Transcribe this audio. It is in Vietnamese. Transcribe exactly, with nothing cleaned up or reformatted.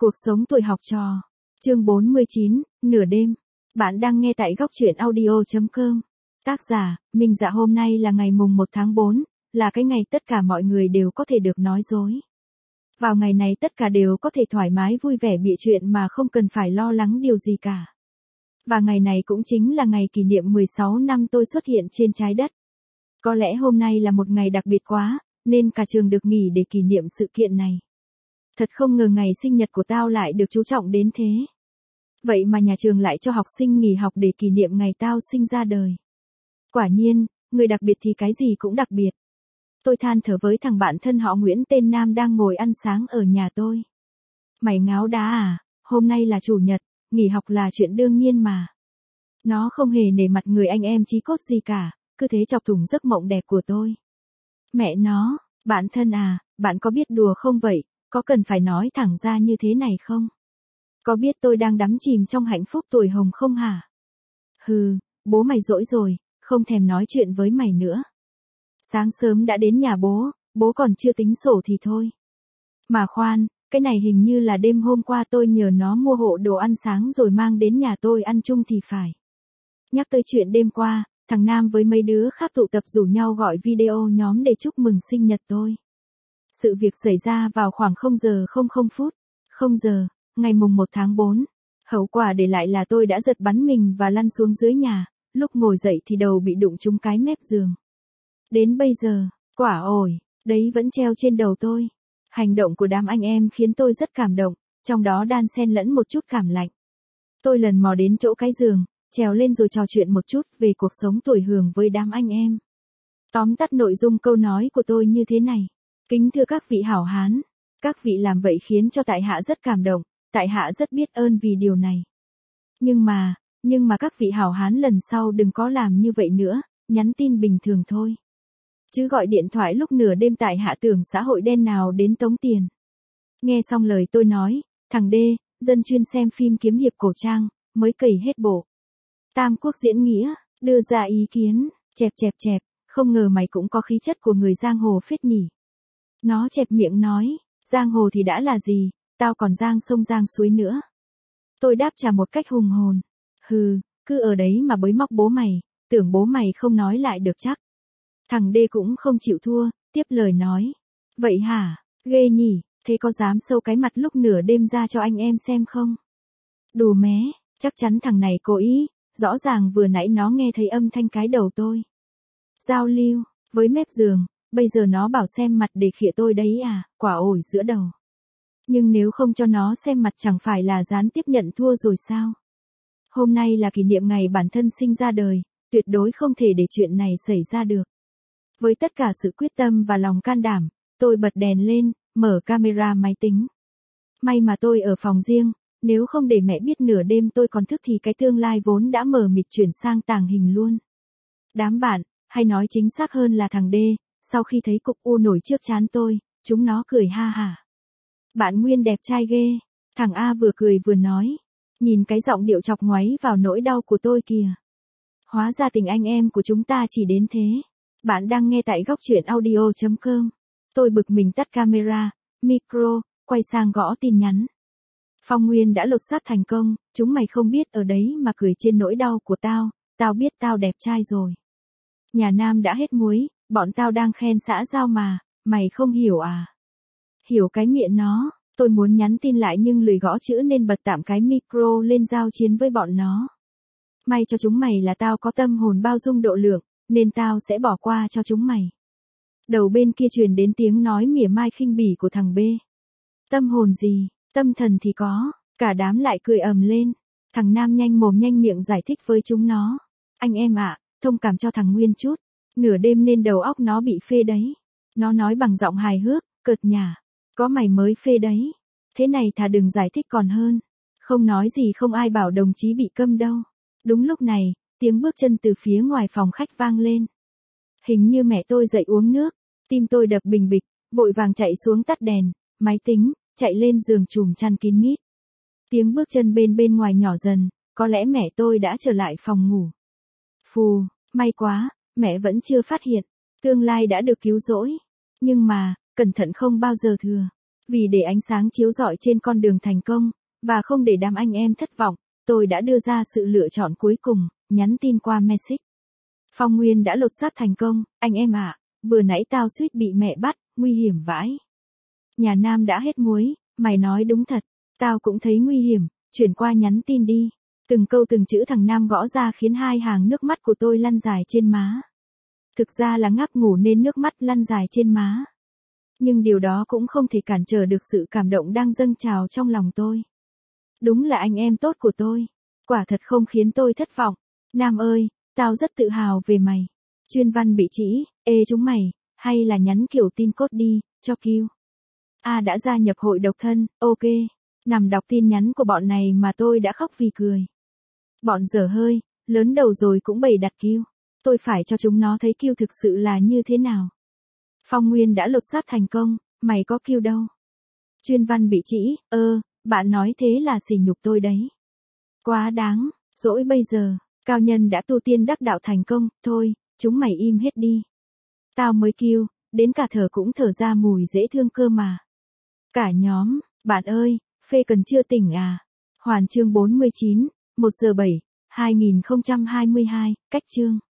Cuộc sống tuổi học trò. Chương bốn mươi chín, nửa đêm. Bạn đang nghe tại góc truyện audio chấm com. Tác giả, Minh Dạ. Hôm nay là ngày mùng một tháng tư, là cái ngày tất cả mọi người đều có thể được nói dối. Vào ngày này tất cả đều có thể thoải mái vui vẻ bịa chuyện mà không cần phải lo lắng điều gì cả. Và ngày này cũng chính là ngày kỷ niệm mười sáu năm tôi xuất hiện trên trái đất. Có lẽ hôm nay là một ngày đặc biệt quá, nên cả trường được nghỉ để kỷ niệm sự kiện này. Thật không ngờ ngày sinh nhật của tao lại được chú trọng đến thế. Vậy mà nhà trường lại cho học sinh nghỉ học để kỷ niệm ngày tao sinh ra đời. Quả nhiên, người đặc biệt thì cái gì cũng đặc biệt. Tôi than thở với thằng bạn thân họ Nguyễn tên Nam đang ngồi ăn sáng ở nhà tôi. Mày ngáo đá à, hôm nay là chủ nhật, nghỉ học là chuyện đương nhiên mà. Nó không hề nể mặt người anh em chí cốt gì cả, cứ thế chọc thủng giấc mộng đẹp của tôi. Mẹ nó, bạn thân à, bạn có biết đùa không vậy? Có cần phải nói thẳng ra như thế này không? Có biết tôi đang đắm chìm trong hạnh phúc tuổi hồng không hả? Hừ, bố mày dỗi rồi, không thèm nói chuyện với mày nữa. Sáng sớm đã đến nhà bố, bố còn chưa tính sổ thì thôi. Mà khoan, cái này hình như là đêm hôm qua tôi nhờ nó mua hộ đồ ăn sáng rồi mang đến nhà tôi ăn chung thì phải. Nhắc tới chuyện đêm qua, thằng Nam với mấy đứa khác tụ tập rủ nhau gọi video nhóm để chúc mừng sinh nhật tôi. Sự việc xảy ra vào khoảng không giờ không không phút, không giờ, ngày mùng một tháng tư. Hậu quả để lại là tôi đã giật bắn mình và lăn xuống dưới nhà, lúc ngồi dậy thì đầu bị đụng trúng cái mép giường. Đến bây giờ, quả ổi, đấy vẫn treo trên đầu tôi. Hành động của đám anh em khiến tôi rất cảm động, trong đó đan xen lẫn một chút cảm lạnh. Tôi lần mò đến chỗ cái giường, trèo lên rồi trò chuyện một chút về cuộc sống tuổi hường với đám anh em. Tóm tắt nội dung câu nói của tôi như thế này. Kính thưa các vị hảo hán, các vị làm vậy khiến cho tại hạ rất cảm động, tại hạ rất biết ơn vì điều này. Nhưng mà, nhưng mà các vị hảo hán lần sau đừng có làm như vậy nữa, nhắn tin bình thường thôi. Chứ gọi điện thoại lúc nửa đêm tại hạ tưởng xã hội đen nào đến tống tiền. Nghe xong lời tôi nói, thằng D, dân chuyên xem phim kiếm hiệp cổ trang, mới cày hết bộ. Tam Quốc diễn nghĩa, đưa ra ý kiến, chẹp chẹp chẹp, không ngờ mày cũng có khí chất của người giang hồ phết nhỉ. Nó chẹp miệng nói, giang hồ thì đã là gì, tao còn giang sông giang suối nữa. Tôi đáp trả một cách hùng hồn. Hừ, cứ ở đấy mà bới móc bố mày, tưởng bố mày không nói lại được chắc. Thằng D cũng không chịu thua, tiếp lời nói. Vậy hả, ghê nhỉ, thế có dám sâu cái mặt lúc nửa đêm ra cho anh em xem không? Đù mé, chắc chắn thằng này cố ý, rõ ràng vừa nãy nó nghe thấy âm thanh cái đầu tôi. Giao lưu, với mép giường. Bây giờ nó bảo xem mặt để khịa tôi đấy à, quả ổi giữa đầu. Nhưng nếu không cho nó xem mặt chẳng phải là gián tiếp nhận thua rồi sao? Hôm nay là kỷ niệm ngày bản thân sinh ra đời, tuyệt đối không thể để chuyện này xảy ra được. Với tất cả sự quyết tâm và lòng can đảm, tôi bật đèn lên, mở camera máy tính. May mà tôi ở phòng riêng, nếu không để mẹ biết nửa đêm tôi còn thức thì cái tương lai vốn đã mờ mịt chuyển sang tàng hình luôn. Đám bạn, hay nói chính xác hơn là thằng D, sau khi thấy cục u nổi trước trán tôi, chúng nó cười ha hả. Bạn Nguyên đẹp trai ghê. Thằng A vừa cười vừa nói. Nhìn cái giọng điệu chọc ngoáy vào nỗi đau của tôi kìa. Hóa ra tình anh em của chúng ta chỉ đến thế. Bạn đang nghe tại góc truyện audio chấm com. Tôi bực mình tắt camera, micro, quay sang gõ tin nhắn. Phong Nguyên đã lột xác thành công, chúng mày không biết ở đấy mà cười trên nỗi đau của tao, tao biết tao đẹp trai rồi. Nhà Nam đã hết muối. Bọn tao đang khen xã giao mà, mày không hiểu à? Hiểu cái miệng nó, tôi muốn nhắn tin lại nhưng lười gõ chữ nên bật tạm cái micro lên giao chiến với bọn nó. May cho chúng mày là tao có tâm hồn bao dung độ lượng, nên tao sẽ bỏ qua cho chúng mày. Đầu bên kia truyền đến tiếng nói mỉa mai khinh bỉ của thằng B. Tâm hồn gì, tâm thần thì có, cả đám lại cười ầm lên. Thằng Nam nhanh mồm nhanh miệng giải thích với chúng nó. Anh em ạ, thông cảm cho thằng Nguyên chút. Nửa đêm nên đầu óc nó bị phê đấy. Nó nói bằng giọng hài hước, cợt nhả. Có mày mới phê đấy. Thế này thà đừng giải thích còn hơn. Không nói gì không ai bảo đồng chí bị câm đâu. Đúng lúc này, tiếng bước chân từ phía ngoài phòng khách vang lên. Hình như mẹ tôi dậy uống nước. Tim tôi đập bình bịch, vội vàng chạy xuống tắt đèn, máy tính, chạy lên giường trùm chăn kín mít. Tiếng bước chân bên bên ngoài nhỏ dần, có lẽ mẹ tôi đã trở lại phòng ngủ. Phù, may quá. Mẹ vẫn chưa phát hiện, tương lai đã được cứu rỗi. Nhưng mà, cẩn thận không bao giờ thừa. Vì để ánh sáng chiếu rọi trên con đường thành công, và không để đám anh em thất vọng, tôi đã đưa ra sự lựa chọn cuối cùng, nhắn tin qua message. Phong Nguyên đã lột xác thành công, anh em ạ, vừa nãy tao suýt bị mẹ bắt, nguy hiểm vãi. Nhà Nam đã hết muối, mày nói đúng thật, tao cũng thấy nguy hiểm, chuyển qua nhắn tin đi. Từng câu từng chữ thằng Nam gõ ra khiến hai hàng nước mắt của tôi lăn dài trên má. Thực ra là ngáp ngủ nên nước mắt lăn dài trên má. Nhưng điều đó cũng không thể cản trở được sự cảm động đang dâng trào trong lòng tôi. Đúng là anh em tốt của tôi. Quả thật không khiến tôi thất vọng. Nam ơi, tao rất tự hào về mày. Chuyên văn bị trĩ, ê chúng mày, hay là nhắn kiểu tin cốt đi, cho Q. A đã gia nhập hội độc thân, ok. Nằm đọc tin nhắn của bọn này mà tôi đã khóc vì cười. Bọn dở hơi, lớn đầu rồi cũng bày đặt Q. Tôi phải cho chúng nó thấy Q thực sự là như thế nào. Phong Nguyên đã lột xác thành công, mày có Q đâu. Chuyên văn bị trĩ, ơ, bạn nói thế là sỉ nhục tôi đấy. Quá đáng, dỗi bây giờ, cao nhân đã tu tiên đắc đạo thành công, thôi, chúng mày im hết đi. Tao mới Q, đến cả thở cũng thở ra mùi dễ thương cơ mà. Cả nhóm, bạn ơi, phê cần chưa tỉnh à? Hoàn chương bốn mươi chín, một giờ bảy, hai nghìn không trăm hai mươi hai, cách chương.